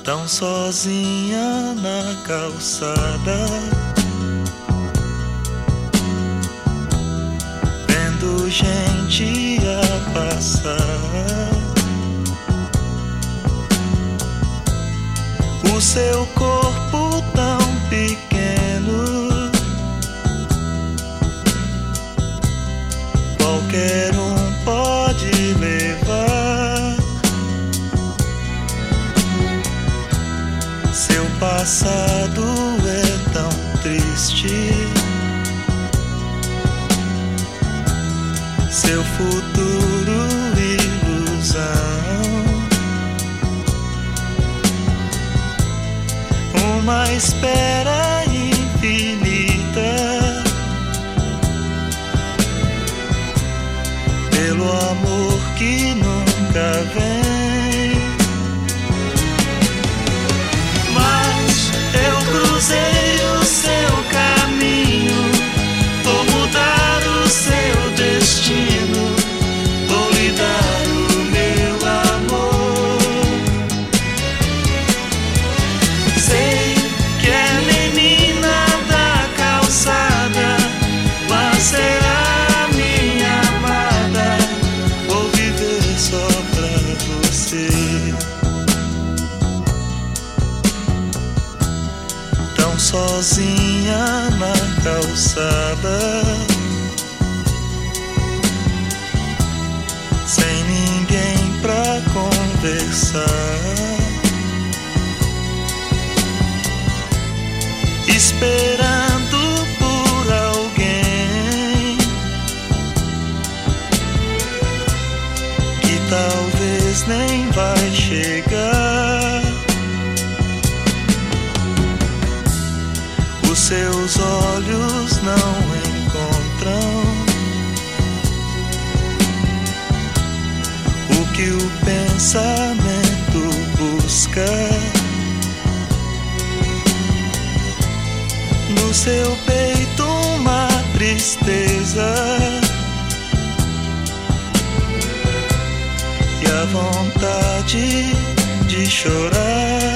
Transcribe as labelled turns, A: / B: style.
A: tão sozinha na calçada, vendo gente a passar. O seu corpo tão pequeno, qualquer um pode levar. Seu passado é tão triste, seu futuro ilusão. Uma espera infinita pelo amor que nunca vem. Mas eu cruzei o seu caminho, vou mudar o seu destino, vou lhe dar o meu amor. Sei que é menina da calçada, mas será minha amada, vou viver só pra você. Tão sozinha na calçada, sem ninguém pra conversar, esperando por alguém que talvez nem vai chegar. Os seus olhos não encontram o que o pensamento busca. No seu peito uma tristeza e a vontade de chorar.